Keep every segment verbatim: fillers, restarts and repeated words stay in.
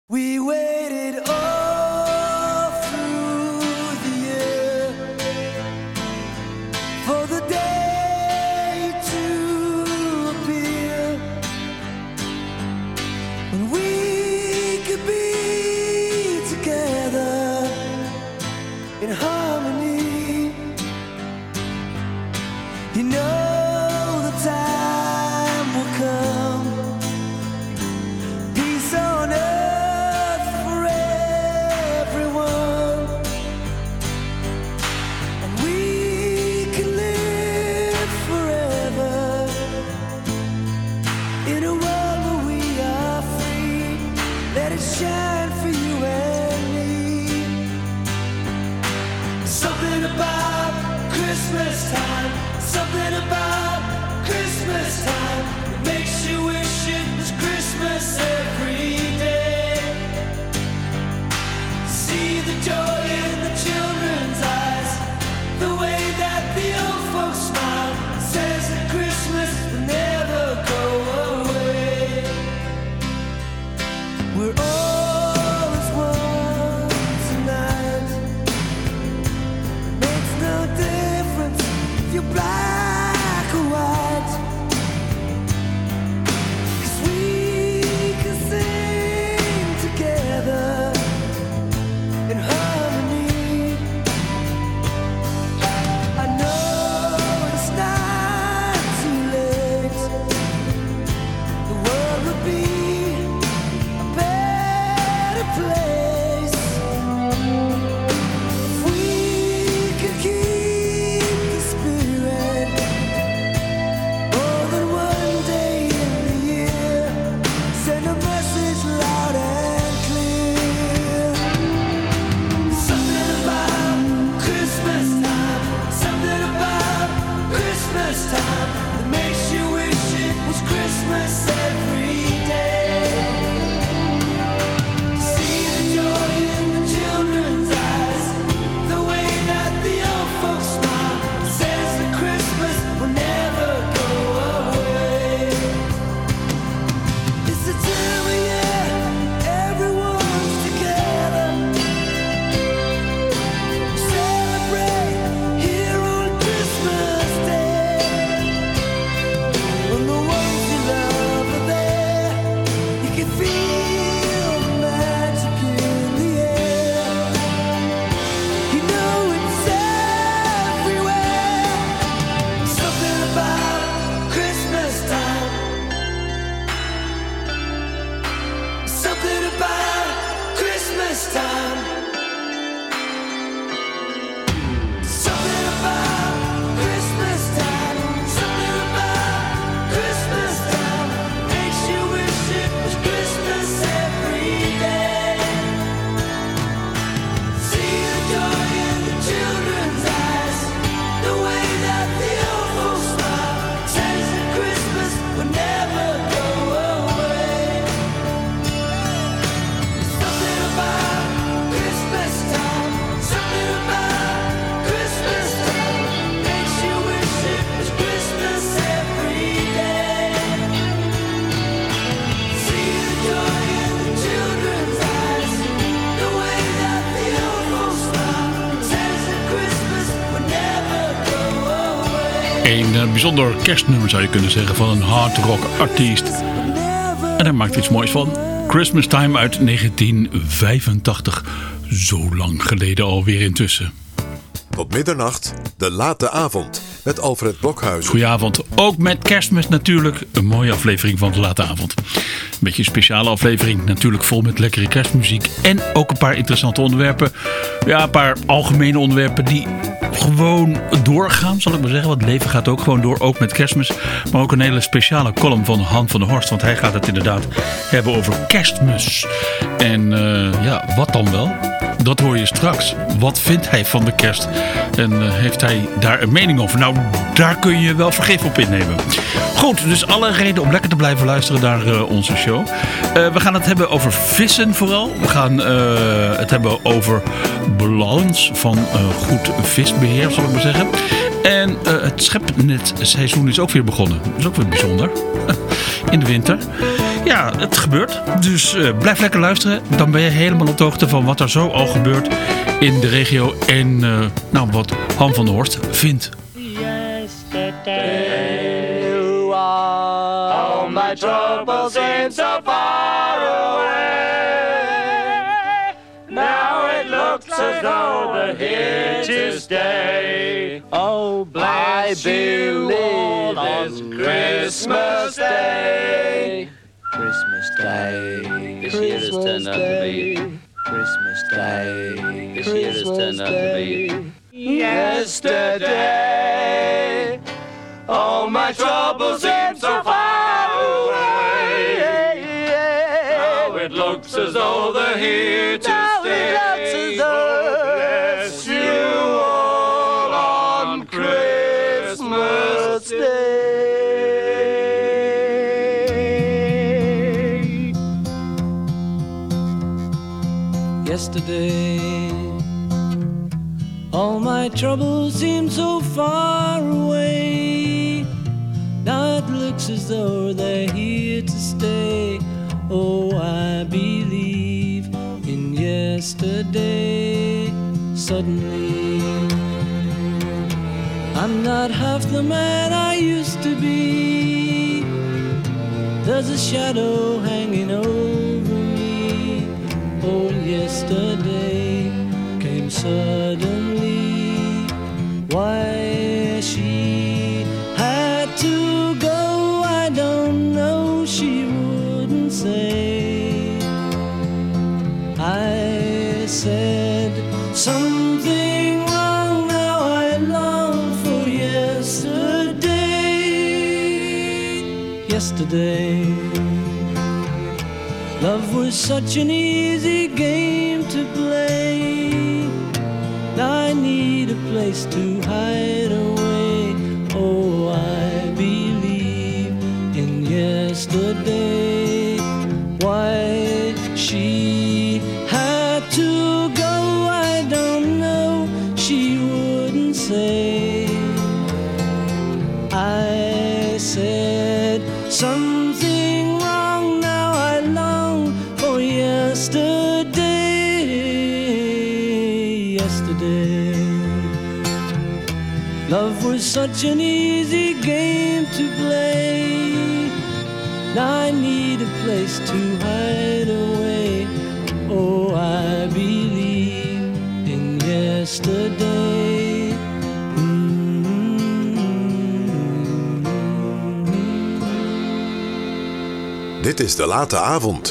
We waited all through the year for the day to appear when we could be together in harmony. You know the time will come, peace on earth. Shine for you and me. Something about Christmas time, something about Christmas time that makes you wish it was Christmas every day. See the joy in the children's eyes, the way that the old folks smile, says that Christmas will never go away. We're all black or white, 'cause we can sing together in harmony. I know it's not too late, the world would be a better place if we could keep Een bijzonder kerstnummer zou je kunnen zeggen van een hard rock artiest. En daar maakt iets moois van. Christmas Time uit negentien vijfentachtig. Zo lang geleden alweer intussen. Tot middernacht, de late avond met Alfred Blokhuizen. Goedenavond, ook met Kerstmis natuurlijk. Een mooie aflevering van de late avond. Een beetje een speciale aflevering, natuurlijk vol met lekkere kerstmuziek. En ook een paar interessante onderwerpen. Ja, een paar algemene onderwerpen die gewoon doorgaan, zal ik maar zeggen. Want het leven gaat ook gewoon door, ook met Kerstmis. Maar ook een hele speciale column van Han van der Horst. Want hij gaat het inderdaad hebben over Kerstmis. En uh, ja, wat dan wel? Dat hoor je straks. Wat vindt hij van de kerst? En uh, heeft hij daar een mening over? Nou, daar kun je wel vergif op innemen. Goed, dus alle reden om lekker te blijven luisteren naar uh, onze show. Uh, we gaan het hebben over vissen vooral. We gaan uh, het hebben over balans van uh, goed visbeheer, zal ik maar zeggen. En uh, het schepnetseizoen is ook weer begonnen. Dat is ook weer bijzonder. In de winter. Ja, het gebeurt. Dus uh, blijf lekker luisteren. Dan ben je helemaal op de hoogte van wat er zo al gebeurt in de regio. En uh, nou, wat Han van der Horst vindt. All my troubles seem so far away. Now it looks as though they're here to stay. Oh, bless you all on Christmas Day. Christmas Day. This year has turned out to be Christmas Day. This year has turned out to be yesterday. All my troubles seem so far away. Now it looks as though they're here to now stay. It looks as though oh, bless you all on Christmas Day. Yesterday, all my troubles seem so far away. Now it looks as though they're here to stay. Oh, I believe in yesterday. Suddenly, I'm not half the man I used to be. There's a shadow hanging over me. Oh, yesterday came suddenly. Why she had to go, I don't know, she wouldn't say. I said something wrong, now I long for yesterday. Yesterday, love was such an easy game to play. Now I need a place to hide away. Oh, I believe in yesterday. Why she had to go, I don't know, she wouldn't say. I said something wrong, now I long for yesterday. Yesterday, love was such an easy game to play. Now I need a place to hide away. Oh, I believe in yesterday. Mm-hmm. Dit is De Late Avond.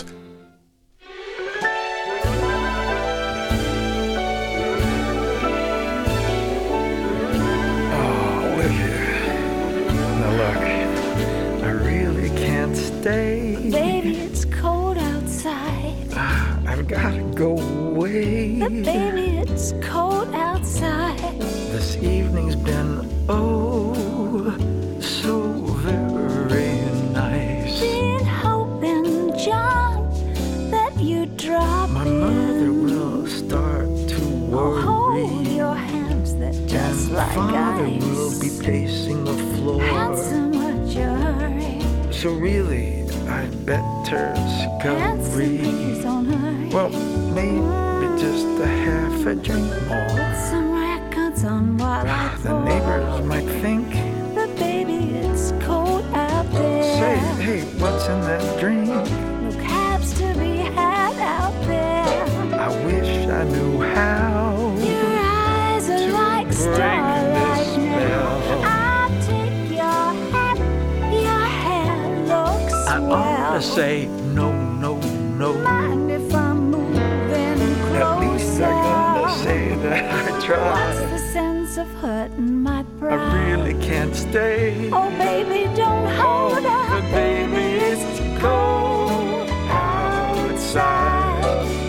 Baby, it's cold outside. I've gotta go away. But baby, it's cold outside. This evening's been oh so very nice. Been hoping, John, that you'd drop My in. mother will start to worry. Hold your hands, that just and like Father ice. will be pacing the floor. Handsome, what's your hurry? So really, I'd better Handsome, scurry. please don't hurry. Well, maybe just a half a drink more. Put some records on while I The pour. neighbors might think, But baby, it's cold out there. say, hey, what's in that drink? No cabs to be had out there. I wish I knew how Your eyes are to like break starlight this now. spell. I'll take your hat, your hair looks I swell. ought to say no, no, no. Mind if I'm moving closer? At least I'm gonna say that I What's tried. the sense of hurting my I pride? really can't stay. Oh baby, don't hold Oh, out, but baby, it's cold outside.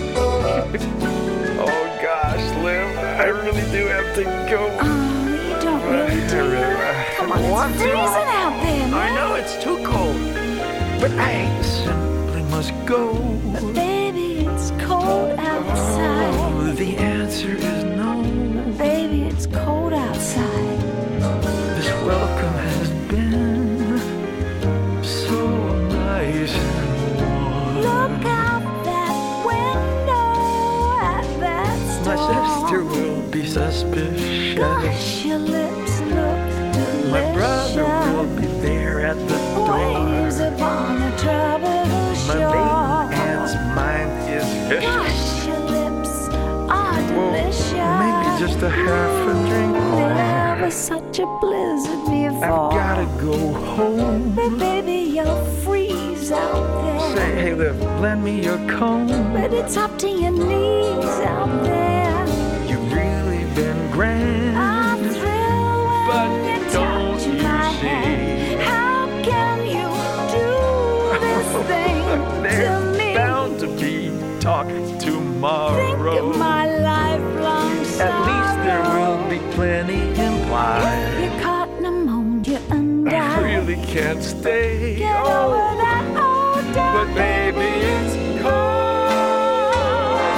Oh gosh, Liv, I really do have to go. Oh, you don't really do. Come on, want it's to. freezing out there, I man. know it's too cold, but I simply must go. But baby, it's cold outside. Oh, the answer is no. Baby, it's cold outside. This welcome has been so nice and sister will be suspicious. Gosh, your lips look delicious. My brother will be there at the Waves door. upon a tropical My shore. maiden aunt's mind is vicious. Gosh, your lips are Well, delicious. maybe just a half a drink more. Never such a blizzard before. I've gotta go home. But baby, you'll freeze out there. Say, hey, look, lend me your comb. But it's up to your knees out there. You've really been grand. I'm thrilled But when you don't touch you my see? hand. How can you do this thing to There's me? bound to be talk Think tomorrow. of my lifelong sorrow. At least there will be plenty implied. If you caught pneumonia and I died, really can't stay. get Oh, over that old dog. but baby, it's cold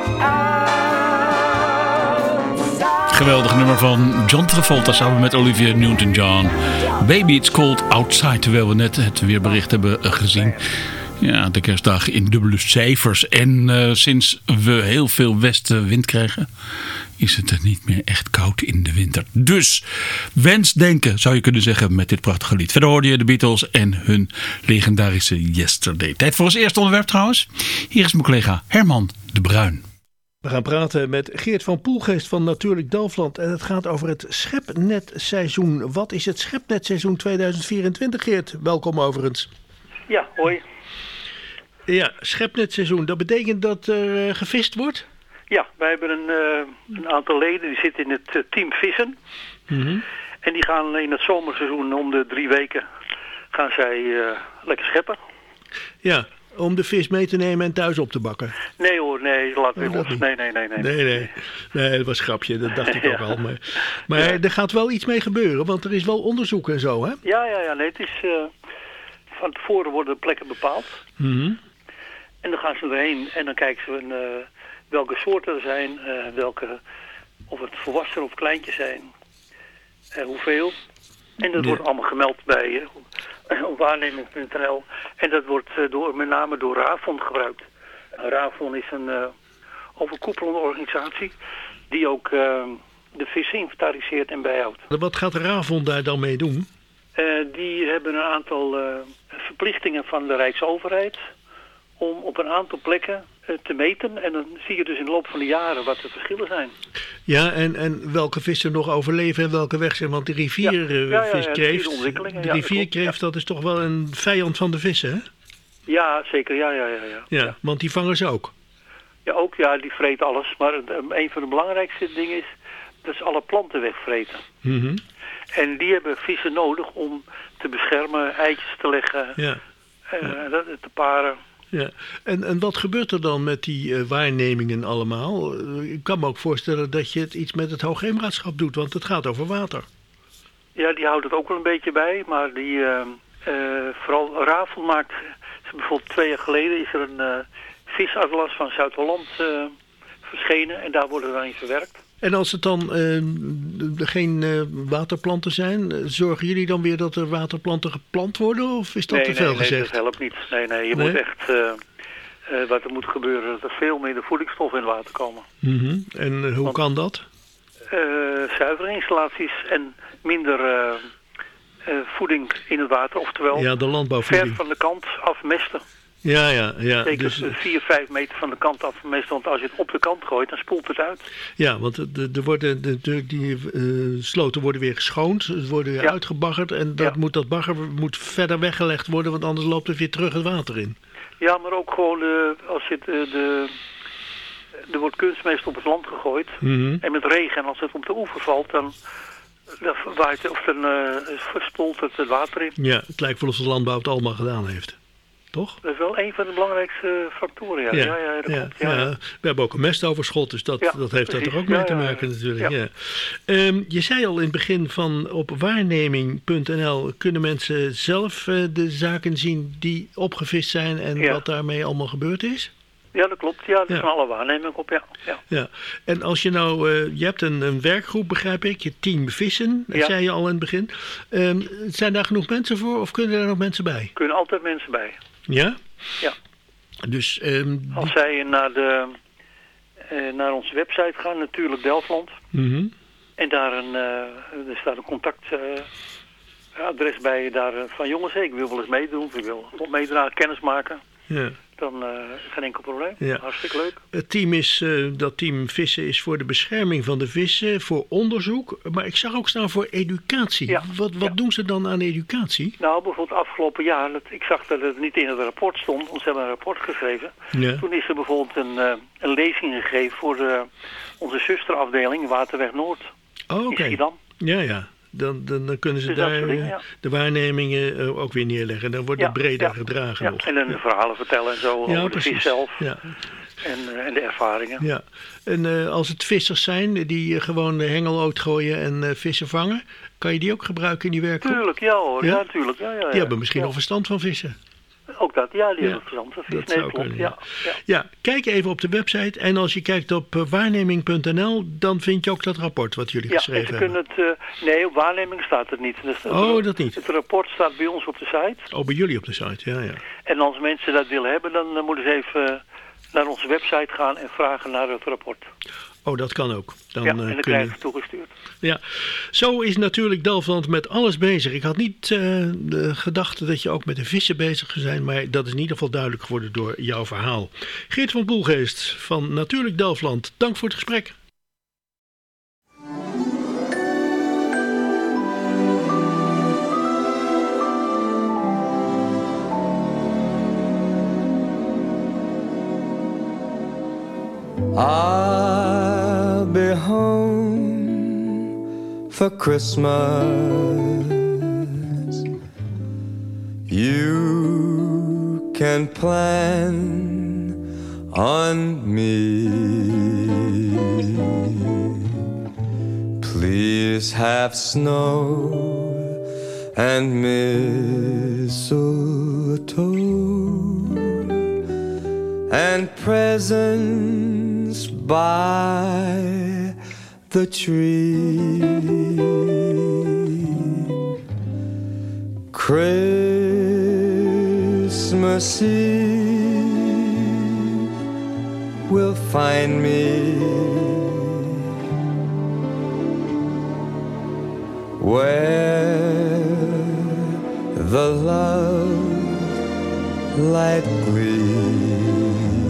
outside. Geweldig nummer van John Travolta samen met Olivia Newton-John. Baby It's Cold Outside, terwijl we net het weerbericht hebben eh, gezien. Ja, de kerstdagen in dubbele cijfers. En eh, sinds we heel veel westenwind krijgen, is het er niet meer echt koud in de winter. Dus wensdenken zou je kunnen zeggen met dit prachtige lied. Verder hoorde je de Beatles en hun legendarische Yesterday. Tijd voor ons eerste onderwerp trouwens. Hier is mijn collega Herman de Bruin. We gaan praten met Geert van Poelgeest van Natuurlijk Delfland. En het gaat over het schepnetseizoen. Wat is het schepnetseizoen tweeduizend vierentwintig, Geert? Welkom overigens. Ja, hoi. Ja, schepnetseizoen. Dat betekent dat er uh, gevist wordt? Ja, wij hebben een, uh, een aantal leden die zitten in het uh, team vissen. Mm-hmm. En die gaan in het zomerseizoen om de drie weken gaan zij uh, lekker scheppen. Ja, om de vis mee te nemen en thuis op te bakken. Nee hoor, nee, laat weer Oh, dat los. niet. Nee, nee, nee, nee. Nee, nee. Nee, dat was een grapje. Dat dacht ik Ja. ook al. Maar, maar Ja. er gaat wel iets mee gebeuren, want er is wel onderzoek en zo, hè? Ja, ja, ja, nee, het is... Uh, van tevoren worden plekken bepaald. Mm-hmm. En dan gaan ze erheen en dan kijken ze uh, welke soorten er zijn, uh, welke, of het volwassen of kleintjes zijn, uh, hoeveel. En dat Ja. wordt allemaal gemeld bij uh, op waarneming punt n l. En dat wordt uh, door, met name door RAVON gebruikt. Uh, RAVON is een uh, overkoepelende organisatie die ook uh, de vissen inventariseert en bijhoudt. Wat gaat de RAVON daar dan mee doen? Uh, die hebben een aantal uh, verplichtingen van de Rijksoverheid om op een aantal plekken uh, te meten. En dan zie je dus in de loop van de jaren wat de verschillen zijn. Ja, en, en welke vissen nog overleven en welke weg zijn. Want de Ja. Ja, rivierviskreeft, ja, ja, ja, ja, ja, de ontwikkelingen, de ja, dat rivierkreeft, klopt, dat is toch wel een vijand van de vissen, hè? Ja, zeker. Ja, ja, ja. Ja, Ja, ja. want die vangen ze ook. ja ook. Ja, die vreten alles. Maar uh, een van de belangrijkste dingen is dat ze alle planten wegvreten. Mhm. En die hebben vissen nodig om te beschermen, eitjes te leggen, Ja, uh, dat- te paren. ja. En, en wat gebeurt er dan met die eh, waarnemingen allemaal? Eh, ik kan me ook voorstellen dat je het iets met het Hoogheemraadschap doet, want het gaat over water. Ja, die houdt het ook wel een beetje bij, maar die, uh, uh, vooral RAVON maakt, bijvoorbeeld twee jaar geleden is er een uh, visatlas van Zuid-Holland uh, verschenen en daar worden we dan in verwerkt. En als het dan eh, geen eh, waterplanten zijn, eh, zorgen jullie dan weer dat er waterplanten geplant worden? Of is dat nee, te veel nee, nee, gezegd? dat helpt niet. Nee, nee, je Nee? moet echt, uh, uh, wat er moet gebeuren, dat er veel minder voedingsstoffen in het water komen. Mhm. En eh, hoe Want- kan dat? Uh, zuiverinstallaties en minder uh, uh, voeding in het water, oftewel Ja, de ver landbouwvoeding. van de kant afmesten. Ja, ja, ja. Zeker Dus, dus, vier, vijf meter van de kant afmesten, want als je het op de kant gooit, dan spoelt het uit. ja, want de, de worden, de, de, die uh, sloten worden weer geschoond, ze worden weer Ja. uitgebaggerd en dat, Ja. moet, dat bagger moet verder weggelegd worden, want anders loopt het weer terug het water in. Ja, maar ook gewoon uh, als je het, uh, de, er wordt kunstmest op het land gegooid Mhm. en met regen, en als het op de oever valt, dan, dan waait, of dan uh, verspoelt het het water in. Ja, het lijkt wel of de landbouw het allemaal gedaan heeft. Toch? Dat is wel een van de belangrijkste factoren, ja. Ja, ja, dat ja, klopt. Ja, ja. ja. We hebben ook een mestoverschot, dus dat, Ja, dat heeft daar precies. toch ook mee Ja, te ja, ja. maken natuurlijk. Ja. Ja. Ehm, je zei al in het begin van op waarneming punt n l kunnen mensen zelf uh, de zaken zien die opgevist zijn en Ja. wat daarmee allemaal gebeurd is? Ja, dat klopt. Ja, er Ja. zijn alle waarnemingen op, ja. ja. Ja. En als je nou, uh, je hebt een, een werkgroep begrijp ik, je team vissen, dat Ja. zei je al in het begin. Um, zijn daar genoeg mensen voor of kunnen er nog mensen bij? Er kunnen altijd mensen bij. Ja? Ja. Dus um, Als zij naar de, uh, naar onze website gaan, natuurlijk Delftland. Mm-hmm. En daar een, uh, er staat een contactadres uh, bij daar uh, van jongens, hey, ik wil wel eens meedoen, ik wil wat meedragen, kennis maken. Ja. Dan uh, geen enkel probleem. Ja. Hartstikke leuk. Het team is, uh, dat team vissen is voor de bescherming van de vissen, voor onderzoek. Maar ik zag ook staan voor educatie. Ja. Wat, wat Ja. doen ze dan aan educatie? Nou, bijvoorbeeld afgelopen jaar, dat, ik zag dat het niet in het rapport stond, want ze hebben een rapport geschreven. Ja. Toen is er bijvoorbeeld een, uh, een lezing gegeven voor uh, onze zusterafdeling Waterweg Noord Oh, in oké. Schiedam. Ja, ja. Dan, dan, dan kunnen ze Dus dat daar soort dingen, uh, ja. de waarnemingen uh, ook weer neerleggen. Dan wordt Ja, het breder ja, gedragen ja. nog. En dan de verhalen vertellen en zo Ja, over de vis zelf Ja. en, uh, en de ervaringen. Ja. En uh, als het vissers zijn die uh, gewoon de hengel uitgooien en uh, vissen vangen, kan je die ook gebruiken in die werkgroep? Tuurlijk, ja hoor. Ja? Ja, tuurlijk. Ja, ja, ja. Die hebben misschien ja. nog verstand van vissen. Ook dat, ja, die Ja, hebben verstand van vis. dat Nee, zou klopt. kunnen, Ja. Ja. Ja, kijk even op de website. En als je kijkt op uh, waarneming punt n l, dan vind je ook dat rapport wat jullie Ja, en geschreven ze hebben. kunnen het... Uh, nee, op waarneming staat het niet. Dus Oh, het, dat niet. Het rapport staat bij ons op de site. Oh, bij jullie op de site, ja, ja. En als mensen dat willen hebben, dan uh, moeten ze even uh, naar onze website gaan en vragen naar het rapport. Oh, dat kan ook. Dan, ja, uh, en dan kunnen... krijgen ze toegestuurd. Ja, zo is natuurlijk Delftland met alles bezig. Ik had niet uh, de gedachte dat je ook met de vissen bezig zou zijn, maar dat is in ieder geval duidelijk geworden door jouw verhaal. Geert van Poelgeest van Natuurlijk Delftland, dank voor het gesprek. I'll be home for Christmas. You can plan on me. Please have snow and mistletoe and presents by the tree. Christmas Eve will find me where the love light gleams.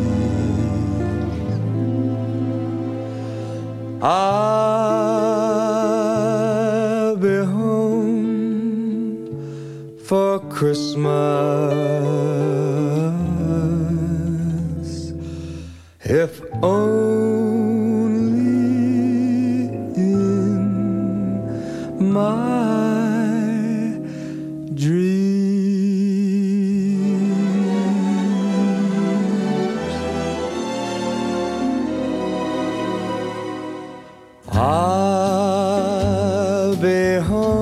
I'll be home for Christmas, if only in my dreams. I'll be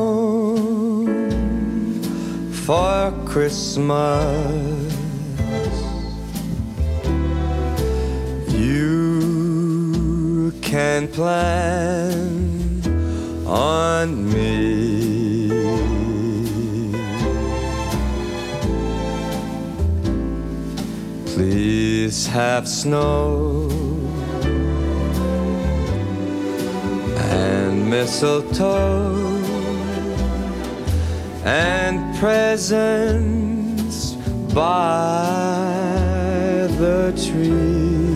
home for Christmas. You can plan on me. Please have snow and mistletoe and presents by the tree.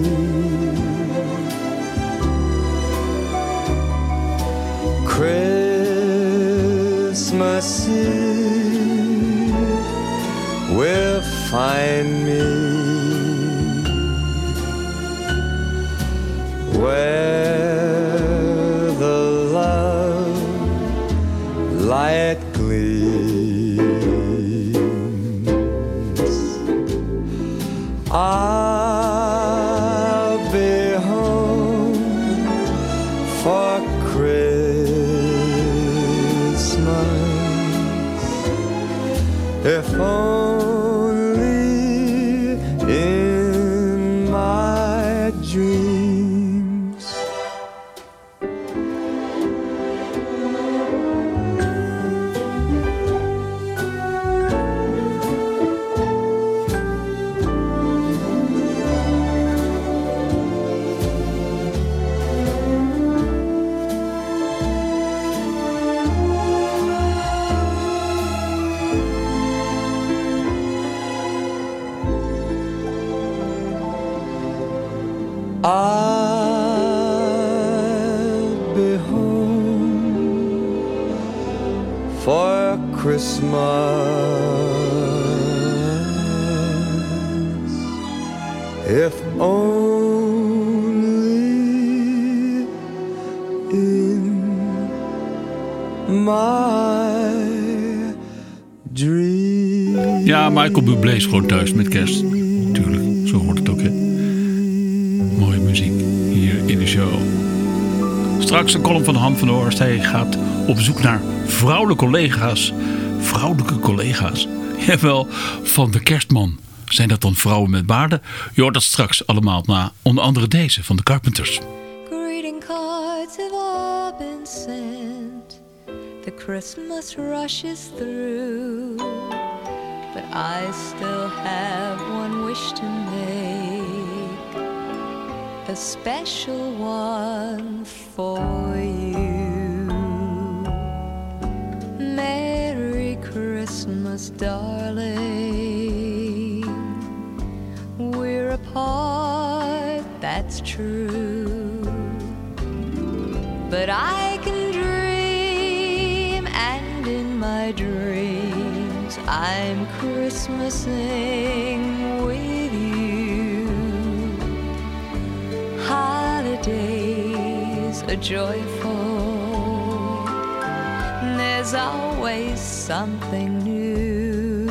Christmas Eve will find me where the love light gleams. I'll be home for Christmas, if only in my dreams. I'll be home for Christmas, if only in my dream. Ja, Michael Bublé is gewoon thuis met kerst. Tuurlijk, zo hoort het ook, hè. Mooie muziek hier in de show. Straks een column van Han van der Horst. Hij gaat op zoek naar vrouwelijke collega's. Vrouwelijke collega's. Jawel, van de Kerstman. Zijn dat dan vrouwen met baarden? Je hoort dat straks allemaal na onder andere deze van de Carpenters. Greeting cards have all been sent. The Christmas rushes through. But I still have one wish to make, a special one for you. Merry Christmas, darling. We're apart, that's true, but I can dream, and in my dreams I'm Christmasing with you. Holidays are joyful, there's always something new,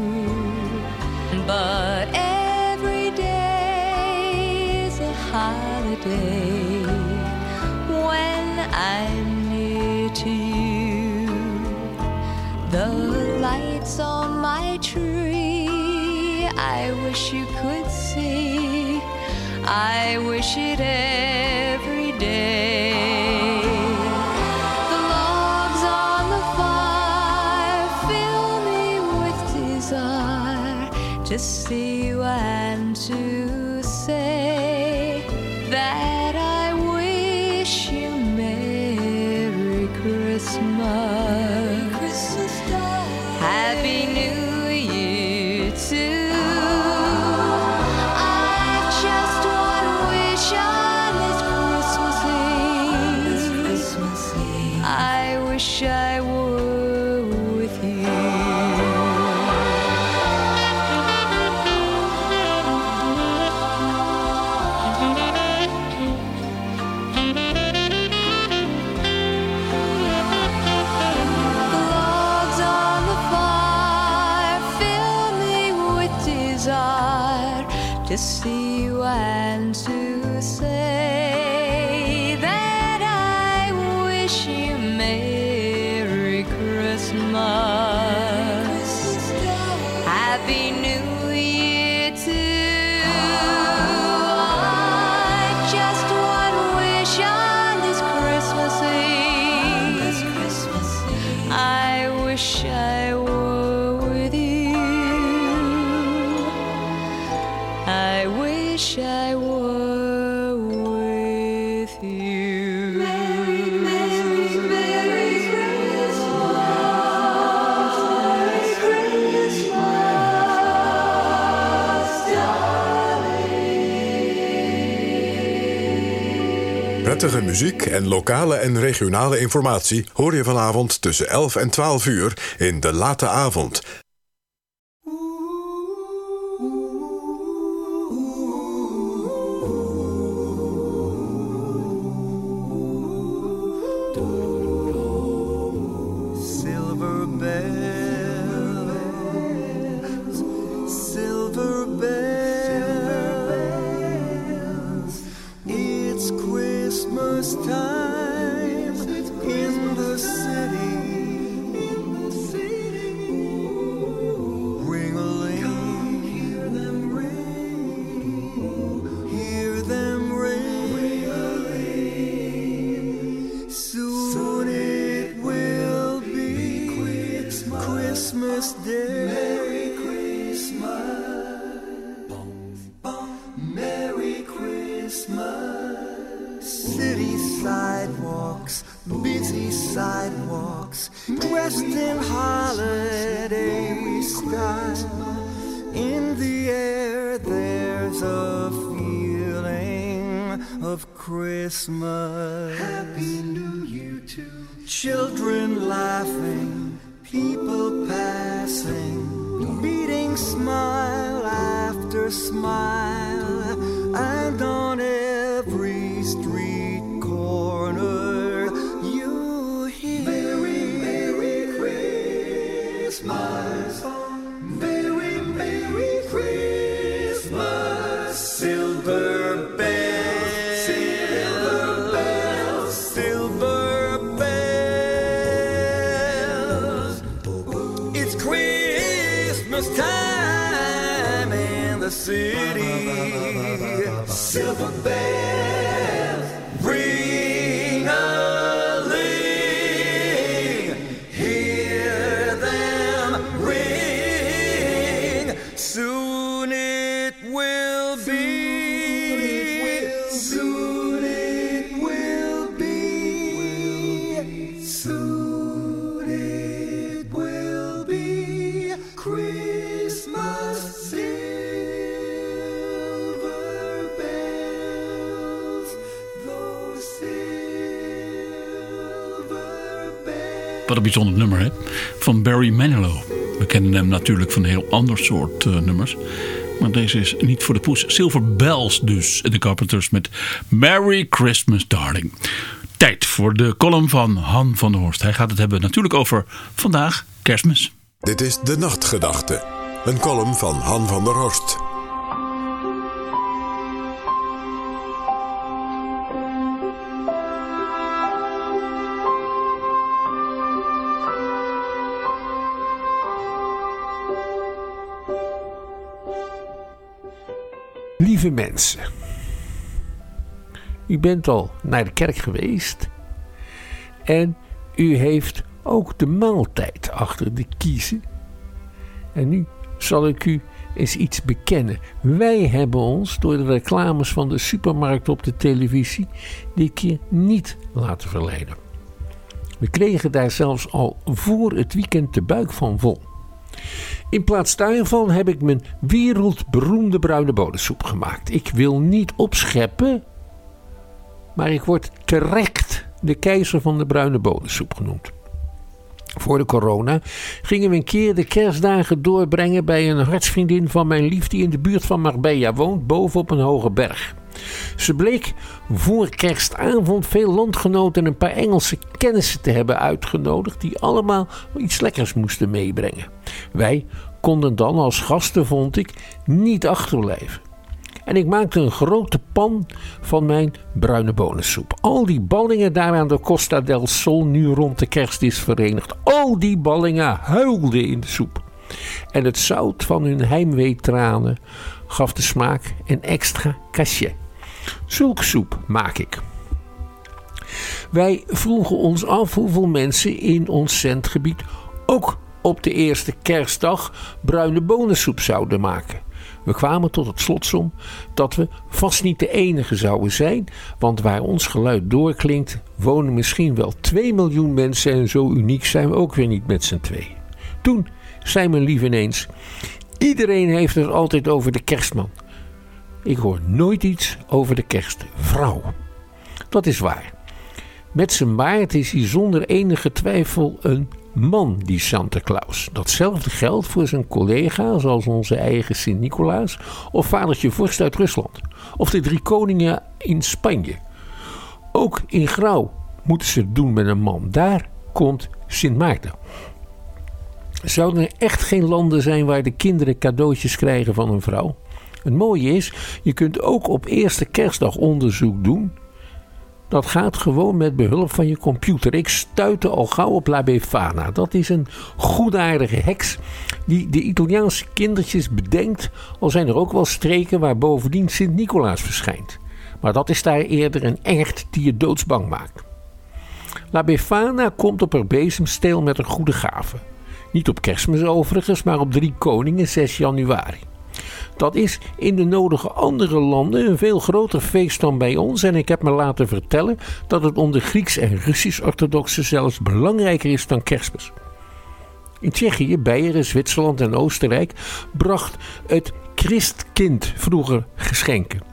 but every day is a holiday when I'm near to you. The lights on my tree, I wish you could see, I wish it every day. The logs on the fire fill me with desire to see you and to say that I wish you Merry Christmas. Christmas Day. Happy New Year too. I've just one wish on this Christmas Eve. This Christmas Eve. I wish I were with you. To see you and to say that I wish you Merry Christmas, Happy New Year too. I just one wish on this Christmas Eve. This Christmas Eve. I wish I were with you. I wish I were with you. Merry, Merry, Merry Christmas. Merry Christmas, darling. Prettige muziek en lokale en regionale informatie hoor je vanavond tussen elf en twaalf uur in De Late Avond. In the air there's a feeling of Christmas. Happy New Year to children laughing, people passing, meeting smile after smile, and on every street corner you hear Merry, Merry Christmas, Merry, Merry Christmas, silver bells, silver bells, silver bells. It's Christmas time in the city. Silver bells ring a ling. Hear them ring. Soon it will be. Soon it will be. Soon it will be Christmas. Silver bells, those silver bells. Wat een bijzonder nummer, hè? Van Barry Manilow. We kennen hem natuurlijk van een heel ander soort uh, nummers. Maar deze is niet voor de poes. Silver Bells dus. De Carpenters met Merry Christmas Darling. Tijd voor de column van Han van der Horst. Hij gaat het hebben natuurlijk over vandaag Kerstmis. Dit is De Nachtgedachte. Een column van Han van der Horst. Lieve mensen, u bent al naar de kerk geweest en u heeft ook de maaltijd achter de kiezen. En nu zal ik u eens iets bekennen. Wij hebben ons door de reclames van de supermarkt op de televisie dit keer niet laten verleiden. We kregen daar zelfs al voor het weekend de buik van vol. In plaats daarvan heb ik mijn wereldberoemde bruine bonensoep gemaakt. Ik wil niet opscheppen, maar ik word terecht de keizer van de bruine bonensoep genoemd. Voor de corona gingen we een keer de kerstdagen doorbrengen bij een hartsvriendin van mijn lief die in de buurt van Marbella woont, boven op een hoge berg. Ze bleek voor kerstavond veel landgenoten en een paar Engelse kennissen te hebben uitgenodigd die allemaal iets lekkers moesten meebrengen. Wij konden dan als gasten, vond ik, niet achterblijven. En ik maakte een grote pan van mijn bruine bonensoep. Al die ballingen daar aan de Costa del Sol, nu rond de kerst is verenigd. Al die ballingen huilden in de soep. En het zout van hun heimweetranen gaf de smaak een extra cachet. Zulke soep maak ik. Wij vroegen ons af hoeveel mensen in ons zendgebied ook op de eerste kerstdag bruine bonensoep zouden maken. We kwamen tot het slotsom dat we vast niet de enige zouden zijn, want waar ons geluid doorklinkt wonen misschien wel twee miljoen mensen en zo uniek zijn we ook weer niet met z'n tweeën. Toen zei mijn lief ineens: iedereen heeft het altijd over de kerstman. Ik hoor nooit iets over de kerstvrouw. Dat is waar. Met zijn baard is hij zonder enige twijfel een man, die Santa Claus. Datzelfde geldt voor zijn collega's zoals onze eigen Sint-Nicolaas of vadertje Vorst uit Rusland of de drie koningen in Spanje. Ook in grauw moeten ze het doen met een man. Daar komt Sint Maarten. Zouden er echt geen landen zijn waar de kinderen cadeautjes krijgen van een vrouw? Het mooie is, je kunt ook op eerste kerstdag onderzoek doen. Dat gaat gewoon met behulp van je computer. Ik stuitte al gauw op La Befana. Dat is een goedaardige heks die de Italiaanse kindertjes bedenkt. Al zijn er ook wel streken waar bovendien Sint-Nicolaas verschijnt. Maar dat is daar eerder een engert die je doodsbang maakt. La Befana komt op haar bezemsteel met een goede gave. Niet op Kerstmis overigens, maar op drie koningen zes januari. Dat is in de nodige andere landen een veel groter feest dan bij ons. En ik heb me laten vertellen dat het onder Grieks en Russisch-orthodoxen zelfs belangrijker is dan Kerstmis. In Tsjechië, Beieren, Zwitserland en Oostenrijk bracht het Christkind vroeger geschenken.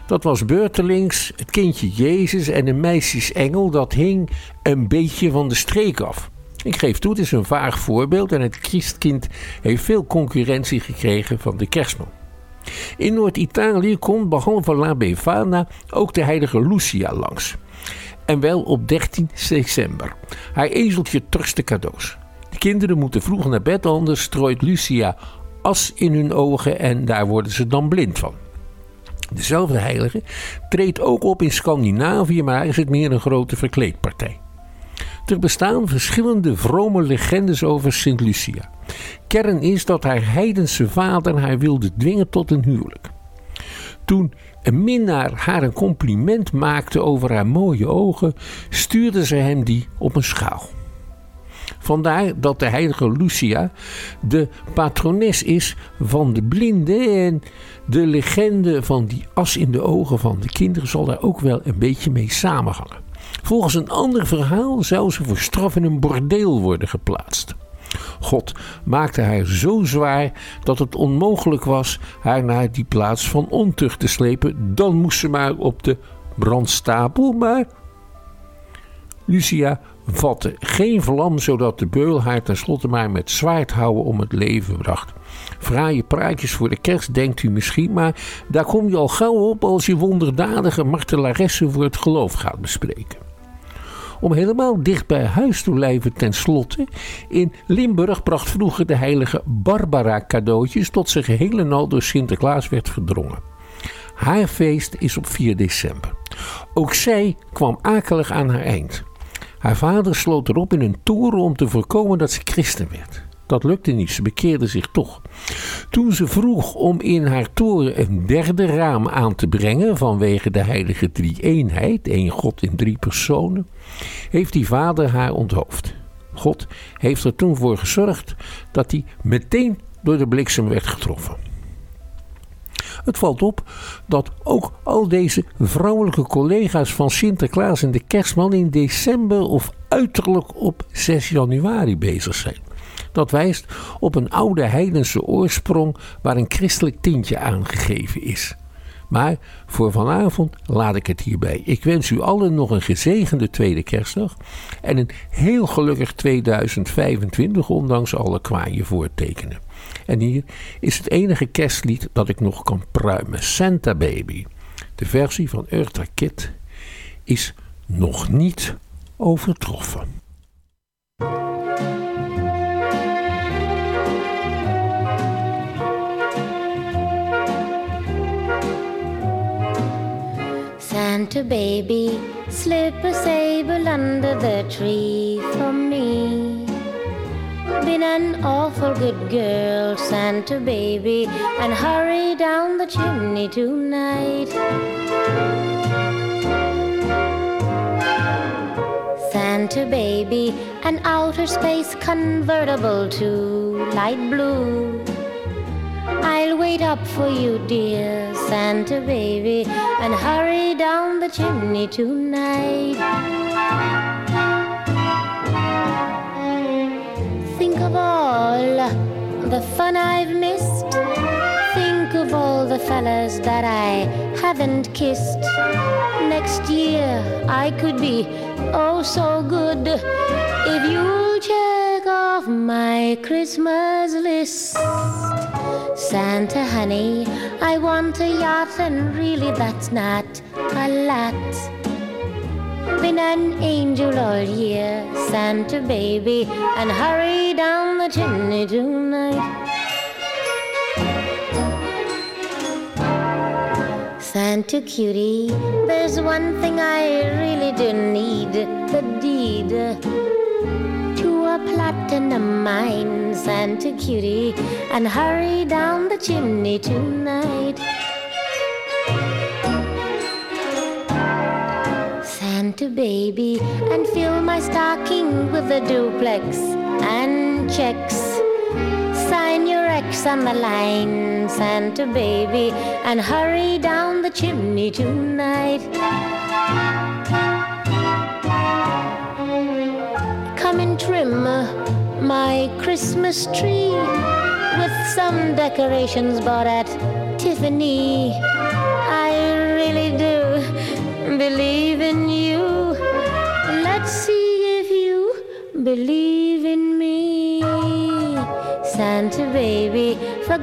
Dat was beurtelings het kindje Jezus en een meisjesengel. Dat hing een beetje van de streek af. Ik geef toe, het is een vaag voorbeeld en het Christkind heeft veel concurrentie gekregen van de kerstman. In Noord-Italië komt behalve La Befana ook de heilige Lucia langs. En wel op dertien december. Haar ezeltje torst de cadeaus. De kinderen moeten vroeg naar bed, anders strooit Lucia as in hun ogen en daar worden ze dan blind van. Dezelfde heilige treedt ook op in Scandinavië, maar is het meer een grote verkleedpartij. Er bestaan verschillende vrome legendes over Sint Lucia. Kern is dat haar heidense vader haar wilde dwingen tot een huwelijk. Toen een minnaar haar een compliment maakte over haar mooie ogen, stuurde ze hem die op een schaal. Vandaar dat de heilige Lucia de patrones is van de blinden en de legende van die as in de ogen van de kinderen zal daar ook wel een beetje mee samenhangen. Volgens een ander verhaal zou ze voor straf in een bordeel worden geplaatst. God maakte haar zo zwaar dat het onmogelijk was haar naar die plaats van ontucht te slepen. Dan moest ze maar op de brandstapel, maar Lucia vatte geen vlam, zodat de beul haar tenslotte maar met zwaardhouwen om het leven bracht. Fraaie praatjes voor de kerst, denkt u misschien, maar daar kom je al gauw op als je wonderdadige martelaressen voor het geloof gaat bespreken. Om helemaal dicht bij huis te blijven tenslotte, in Limburg bracht vroeger de heilige Barbara cadeautjes tot ze geheel en al door Sinterklaas werd verdrongen. Haar feest is op vier december. Ook zij kwam akelig aan haar eind. Haar vader sloot erop in een toren om te voorkomen dat ze christen werd. Dat lukte niet, ze bekeerde zich toch. Toen ze vroeg om in haar toren een derde raam aan te brengen vanwege de heilige drie-eenheid, één God in drie personen, heeft die vader haar onthoofd. God heeft er toen voor gezorgd dat hij meteen door de bliksem werd getroffen. Het valt op dat ook al deze vrouwelijke collega's van Sinterklaas en de Kerstman in december of uiterlijk op zes januari bezig zijn. Dat wijst op een oude heidense oorsprong waar een christelijk tintje aangegeven is. Maar voor vanavond laat ik het hierbij. Ik wens u allen nog een gezegende tweede kerstdag en een heel gelukkig tweeduizend vijfentwintig ondanks alle kwaaie voortekenen. En hier is het enige kerstlied dat ik nog kan pruimen. Santa Baby. De versie van Eartha Kitt is nog niet overtroffen. Santa baby, slip a sable under the tree for me. Been an awful good girl, Santa baby, and hurry down the chimney tonight. Santa baby, an outer space convertible to light blue. I'll wait up for you, dear Santa baby, and hurry down the chimney tonight. Think of all the fun I've missed. Think of all the fellas that I haven't kissed. Next year I could be oh so good if you'll check off my Christmas list. Santa honey, I want a yacht, and really that's not a lot. Been an angel all year, Santa baby, and hurry down the chimney tonight. Santa cutie, there's one thing I really do need, the deed to a platinum mine, Santa cutie, and hurry down the chimney tonight. Santa baby, and fill my stocking with a duplex and checks. Sign your ex on the line, Santa baby, and hurry down the chimney tonight. Come and trim my Christmas tree with some decorations bought at Tiffany. I really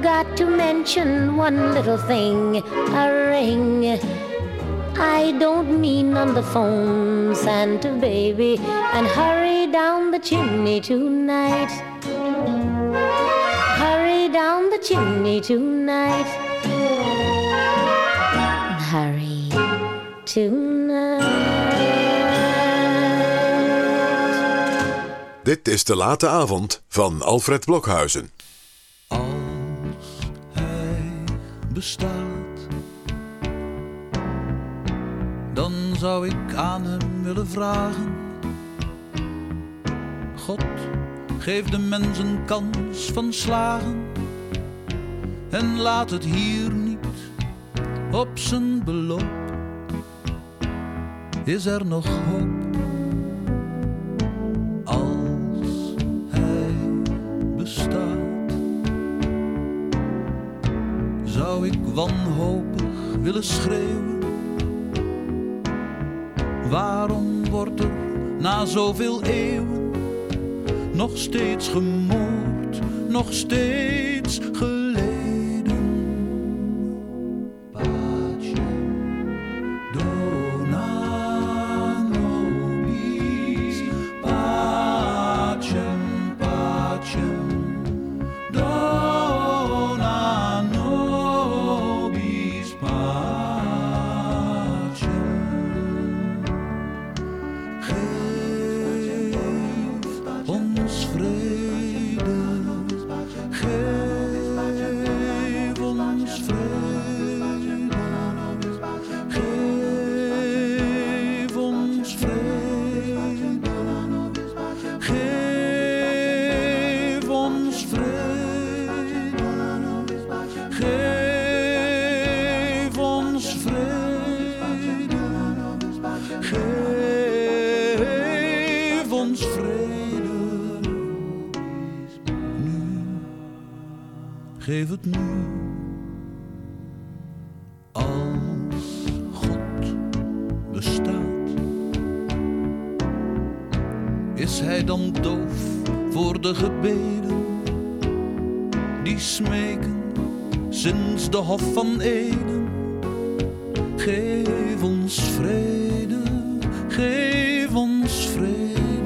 forgot to mention one little thing, a ring. I don't mean on the phone, Santa baby, and hurry down the chimney tonight. Hurry down the chimney tonight. Hurry tonight. Dit is De Late Avond van Alfred Blokhuizen. Als hij bestaat, dan zou ik aan hem willen vragen: God, geef de mens een kans van slagen en laat het hier niet op zijn beloop. Is er nog hoop? Als hij bestaat, zou ik wanhopig willen schreeuwen: waarom wordt er na zoveel eeuwen nog steeds gemoord, nog steeds geleden? Pace, dona nobis, pacem, pacem, dona nobis, pacem. Geef ons vrede, geef ons vrede, geef ons vrede, geef ons vrede, geef ons vrede, geef ons vrede. Geef het nu. Als God bestaat, is hij dan doof voor de gebeden die smeken sinds de Hof van Eden? Geef ons vrede, geef ons vrede.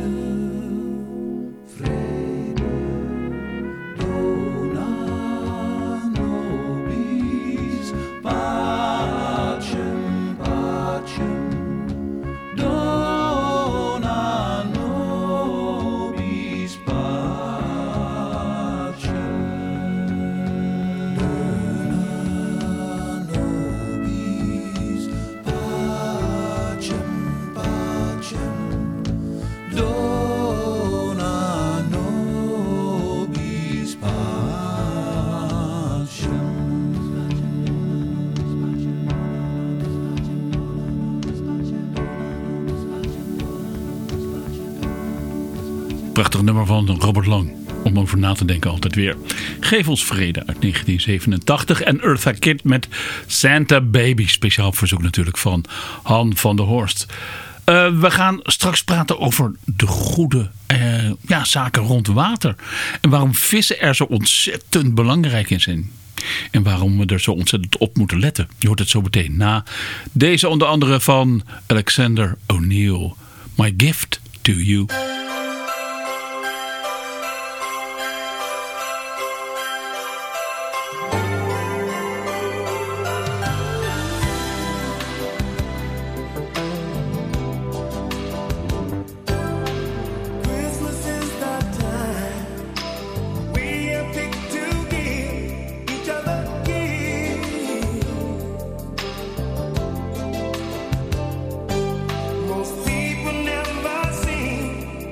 Prachtig nummer van Robert Long. Om over na te denken altijd weer. Geef ons vrede uit negentien zevenentachtig. En Eartha Kitt met Santa Baby. Speciaal op verzoek natuurlijk van Han van der Horst. Uh, we gaan straks praten over de goede uh, ja, zaken rond water. En waarom vissen er zo ontzettend belangrijk in zijn. En waarom we er zo ontzettend op moeten letten. Je hoort het zo meteen na deze onder andere van Alexander O'Neal. My Gift to You. Most people never seen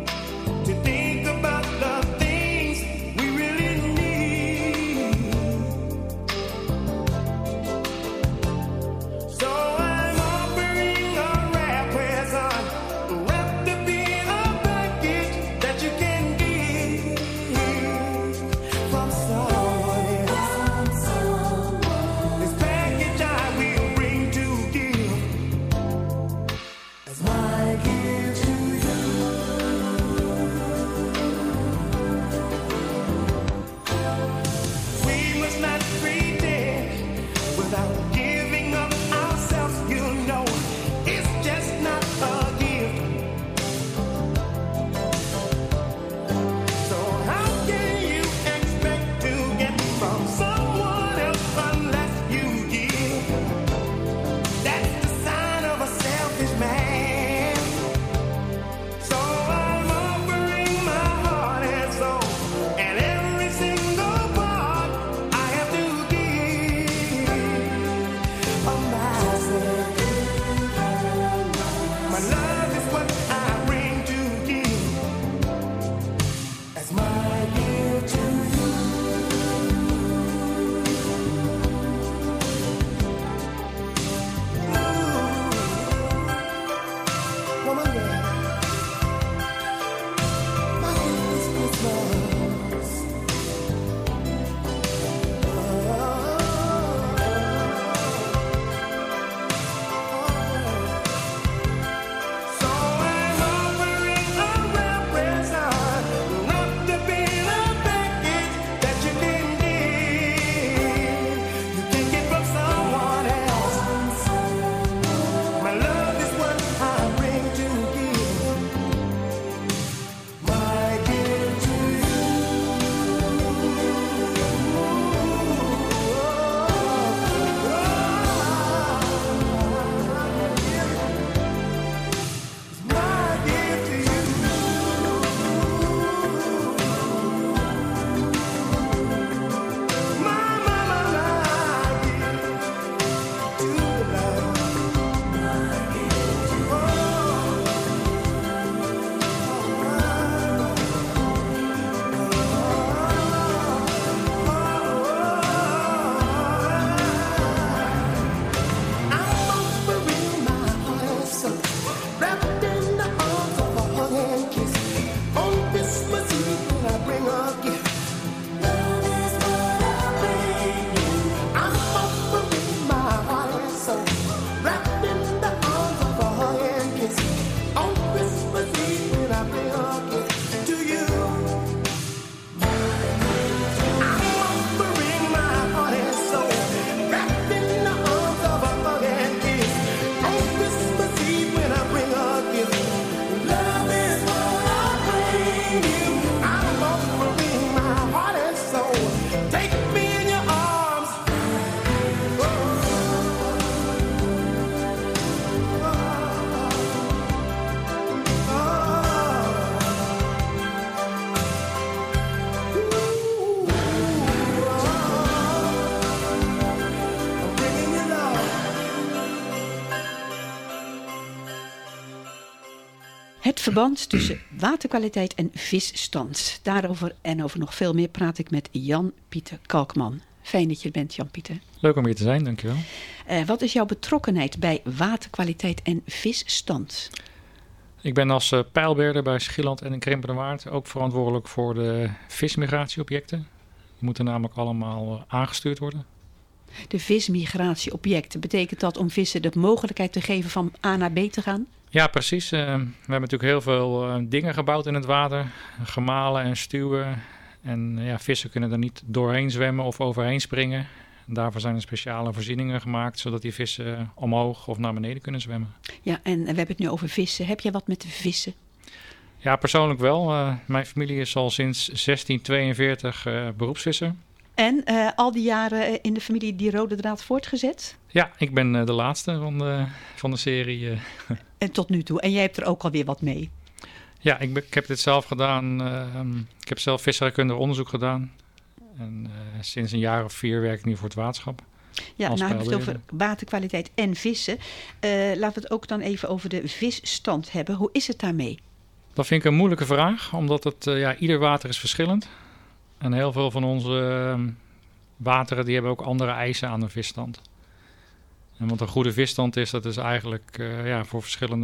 Het verband tussen waterkwaliteit en visstand. Daarover en over nog veel meer praat ik met Jan-Pieter Kalkman. Fijn dat je er bent, Jan-Pieter. Leuk om hier te zijn, dankjewel. Uh, wat is jouw betrokkenheid bij waterkwaliteit en visstand? Ik ben als uh, pijlbeheerder bij Schieland en in Krimpenerwaard ook verantwoordelijk voor de vismigratieobjecten. Die moeten namelijk allemaal uh, aangestuurd worden. De vismigratieobjecten, betekent dat om vissen de mogelijkheid te geven van A naar B te gaan? Ja, precies. Uh, we hebben natuurlijk heel veel uh, dingen gebouwd in het water. Gemalen en stuwen. En uh, ja, vissen kunnen er niet doorheen zwemmen of overheen springen. En daarvoor zijn er speciale voorzieningen gemaakt, zodat die vissen uh, omhoog of naar beneden kunnen zwemmen. Ja, en we hebben het nu over vissen. Heb jij wat met de vissen? Ja, persoonlijk wel. Uh, mijn familie is al sinds zestien tweeënveertig uh, beroepsvisser. En uh, al die jaren in de familie die rode draad voortgezet? Ja, ik ben uh, de laatste van de, van de serie. Uh. En tot nu toe. En jij hebt er ook alweer wat mee? Ja, ik, be, ik heb dit zelf gedaan. Uh, um, ik heb zelf visserijkundig onderzoek gedaan. En uh, sinds een jaar of vier werk ik nu voor het waterschap. Ja, nou hebben we het over waterkwaliteit en vissen. Uh, laten we het ook dan even over de visstand hebben. Hoe is het daarmee? Dat vind ik een moeilijke vraag, omdat het, uh, ja, ieder water is verschillend. En heel veel van onze uh, wateren die hebben ook andere eisen aan de visstand. En wat een goede visstand is, dat is eigenlijk uh, ja, voor verschillende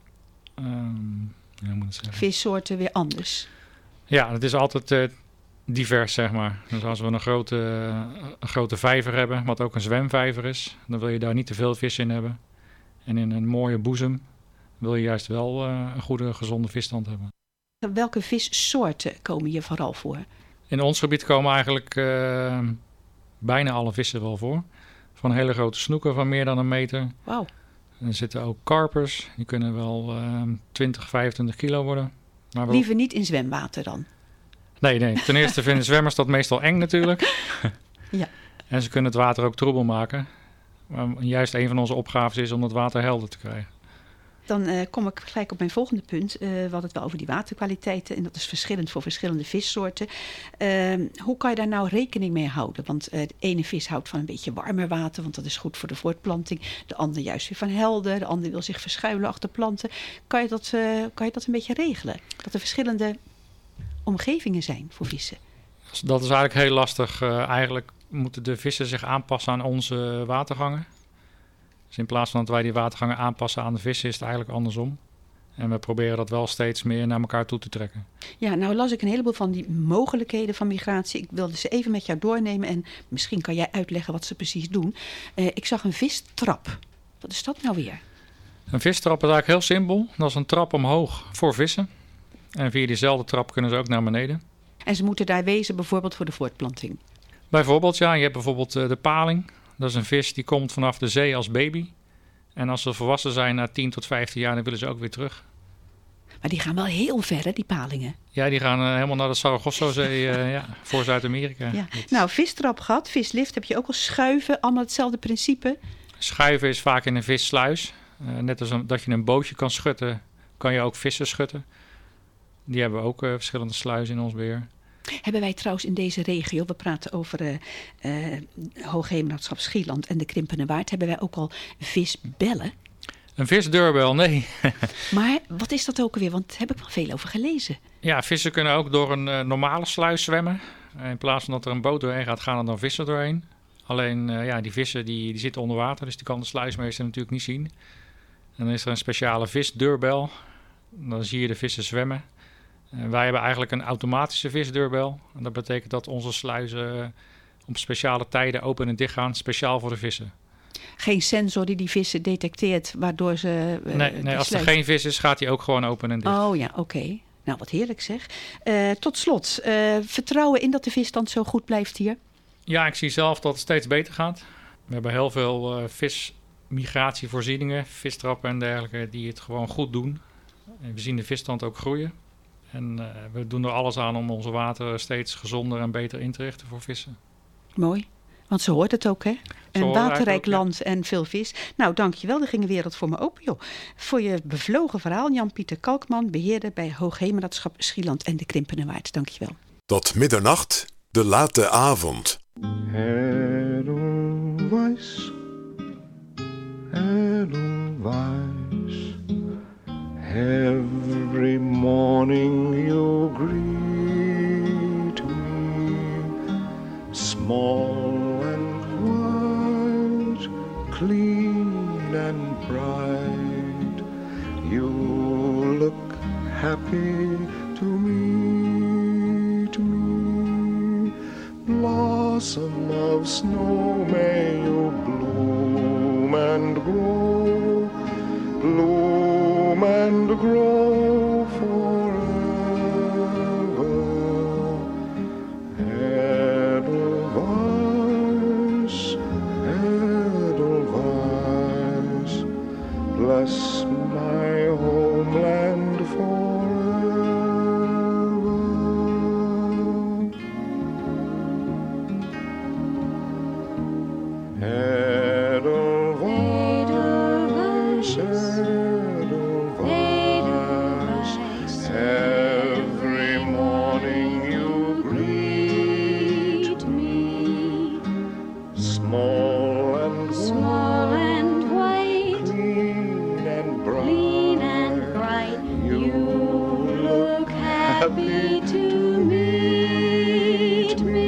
um, ja, moet het zeggen? vissoorten weer anders. Ja, het is altijd uh, divers, zeg maar. Dus als we een grote, uh, een grote vijver hebben, wat ook een zwemvijver is, dan wil je daar niet te veel vis in hebben. En in een mooie boezem wil je juist wel uh, een goede, gezonde visstand hebben. Welke vissoorten komen hier vooral voor? In ons gebied komen eigenlijk uh, bijna alle vissen wel voor. Van hele grote snoeken van meer dan een meter. Wauw. Er zitten ook karpers. Die kunnen wel uh, twintig, vijfentwintig kilo worden. Maar wel... Liever niet in zwemwater dan? Nee, nee. Ten eerste vinden zwemmers dat meestal eng natuurlijk. Ja. En ze kunnen het water ook troebel maken. Maar juist een van onze opgaves is om het water helder te krijgen. Dan uh, kom ik gelijk op mijn volgende punt. Uh, we hadden het wel over die waterkwaliteiten. En dat is verschillend voor verschillende vissoorten. Uh, hoe kan je daar nou rekening mee houden? Want uh, de ene vis houdt van een beetje warmer water. Want dat is goed voor de voortplanting. De ander juist weer van helder. De ander wil zich verschuilen achter planten. Kan je dat, uh, kan je dat een beetje regelen? Dat er verschillende omgevingen zijn voor vissen. Dat is eigenlijk heel lastig. Uh, eigenlijk moeten de vissen zich aanpassen aan onze watergangen. Dus in plaats van dat wij die watergangen aanpassen aan de vissen, is het eigenlijk andersom. En we proberen dat wel steeds meer naar elkaar toe te trekken. Ja, nou las ik een heleboel van die mogelijkheden van migratie. Ik wilde ze even met jou doornemen en misschien kan jij uitleggen wat ze precies doen. Uh, ik zag een vistrap. Wat is dat nou weer? Een vistrap is eigenlijk heel simpel. Dat is een trap omhoog voor vissen. En via diezelfde trap kunnen ze ook naar beneden. En ze moeten daar wezen bijvoorbeeld voor de voortplanting? Bijvoorbeeld, ja. Je hebt bijvoorbeeld de paling. Dat is een vis die komt vanaf de zee als baby. En als ze volwassen zijn na tien tot vijftien jaar, dan willen ze ook weer terug. Maar die gaan wel heel ver, hè, die palingen? Ja, die gaan uh, helemaal naar de Sargasso-zee uh, ja, voor Zuid-Amerika. Ja. Nou, vistrap gehad, vislift heb je ook al schuiven. Allemaal hetzelfde principe. Schuiven is vaak in een vissluis. Uh, net als een, dat je een bootje kan schutten, kan je ook vissen schutten. Die hebben ook uh, verschillende sluizen in ons beheer. Hebben wij trouwens in deze regio, we praten over uh, uh, Hoogheemraadschap Schieland en de Krimpenerwaard, hebben wij ook al visbellen? Een visdeurbel, nee. Maar wat is dat ook alweer? Want daar heb ik wel veel over gelezen. Ja, vissen kunnen ook door een uh, normale sluis zwemmen. In plaats van dat er een boot doorheen gaat, gaan er dan vissen doorheen. Alleen, uh, ja, die vissen die, die zitten onder water, dus die kan de sluismeester natuurlijk niet zien. En dan is er een speciale visdeurbel. Dan zie je de vissen zwemmen. En wij hebben eigenlijk een automatische visdeurbel. En dat betekent dat onze sluizen uh, op speciale tijden open en dicht gaan, speciaal voor de vissen. Geen sensor die die vissen detecteert, waardoor ze... Uh, nee, nee als sluis... er geen vis is, gaat die ook gewoon open en dicht. Oh ja, oké. Okay. Nou, wat heerlijk zeg. Uh, tot slot, uh, vertrouwen in dat de visstand zo goed blijft hier? Ja, ik zie zelf dat het steeds beter gaat. We hebben heel veel uh, vismigratievoorzieningen, vistrappen en dergelijke, die het gewoon goed doen. En we zien de visstand ook groeien. En uh, we doen er alles aan om onze water steeds gezonder en beter in te richten voor vissen. Mooi, want ze hoort het ook, hè? Een waterrijk land ja. En veel vis. Nou, dankjewel. Er ging de wereld voor me open, joh. Voor je bevlogen verhaal, Jan-Pieter Kalkman, beheerder bij Hoogheemraadschap Schieland en de Krimpenerwaard. Dankjewel. Tot middernacht, de late avond. Edelweiss, Edelweiss, every Every morning you greet me, small and white, clean and bright. You look happy to meet me. Blossom of snow, may you bloom and grow, bloom and grow forever. Edelweiss, Edelweiss, bless my homeland forever. Edelweiss, Edelweiss, every morning you greet me, small and Small and white, clean and bright. clean and bright, You look happy to meet me.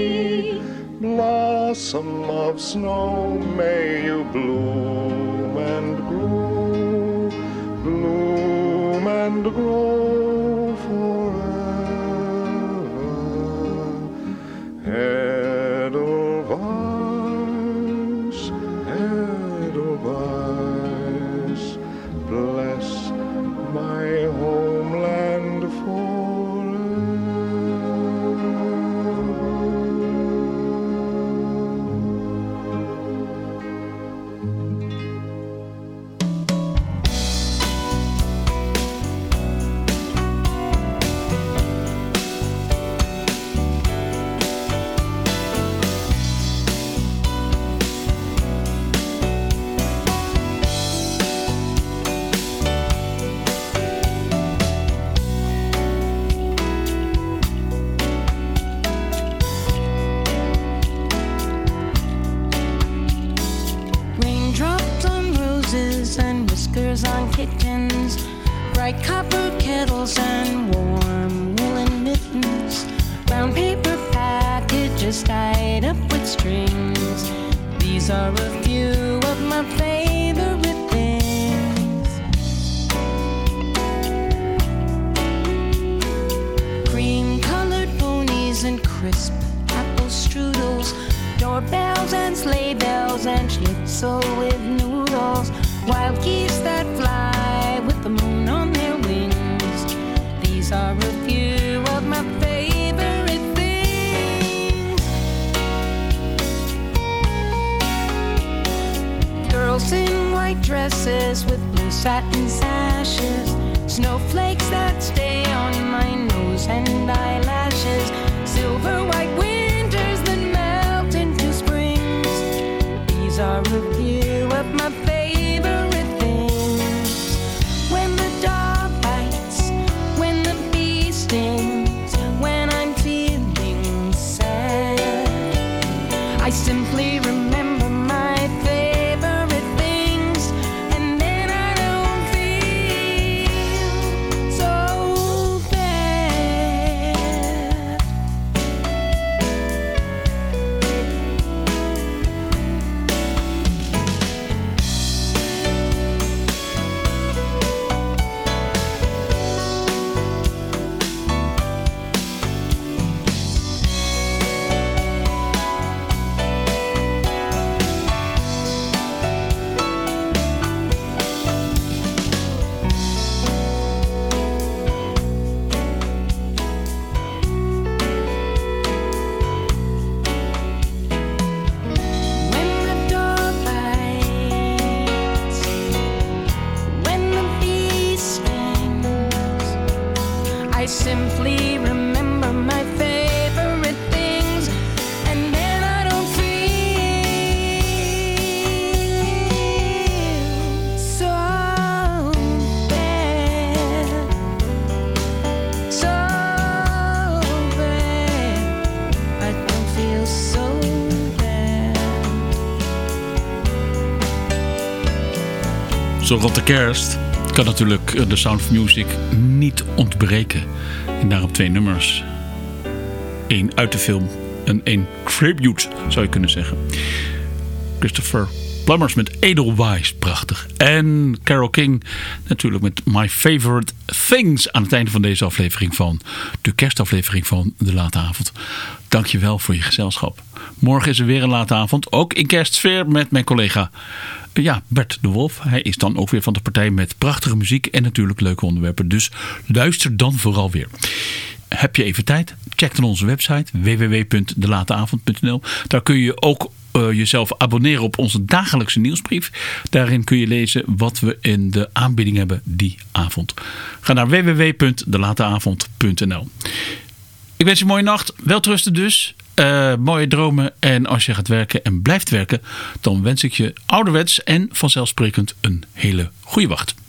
Blossom of snow, may you bloom and grow, bloom and grow forever. Edelweiss, Edelweiss, bless my homeland forever. Raindrops on roses and whiskers on kittens, bright copper kettles and warm woolen mittens, brown paper packages tied up with strings. These are a few of my favorite things. Cream-colored ponies and crisp apple strudels, doorbells and sleigh bells and schnitzel with noodles, wild geese that fly with the moon on their wings. These are a few of my favorite things. Girls in white dresses with blue satin sashes, snowflakes that stay on my nose and eyelashes, silver white winters that melt into springs. These are a few of my favorite things. When the dog bites, when the bee stings, when I'm feeling sad, I simply remember my favorite things, and then I don't feel so bad. When the dog bites, when the bee stings, I simply remember my favorite things, and then I don't feel so bad, so bad. I don't feel so bad. Zo rond de kerst Kan natuurlijk de Sound of Music niet ontbreken. En daarom twee nummers. Eén uit de film en één tribute, zou je kunnen zeggen. Christopher Plummers met Edelweiss, prachtig. En Carole King natuurlijk met My Favorite Things aan het einde van deze aflevering van de kerstaflevering van De Late Avond. Dankjewel voor je gezelschap. Morgen is er weer een late avond, ook in kerstsfeer met mijn collega ja, Bert de Wolf. Hij is dan ook weer van de partij met prachtige muziek en natuurlijk leuke onderwerpen. Dus luister dan vooral weer. Heb je even tijd? Check dan onze website w w w punt de late avond punt n l. Daar kun je ook uh, jezelf abonneren op onze dagelijkse nieuwsbrief. Daarin kun je lezen wat we in de aanbieding hebben die avond. Ga naar w w w punt de late avond punt n l. Ik wens je een mooie nacht. Welterusten dus. Uh, mooie dromen. En als je gaat werken en blijft werken, dan wens ik je ouderwets en vanzelfsprekend een hele goede wacht.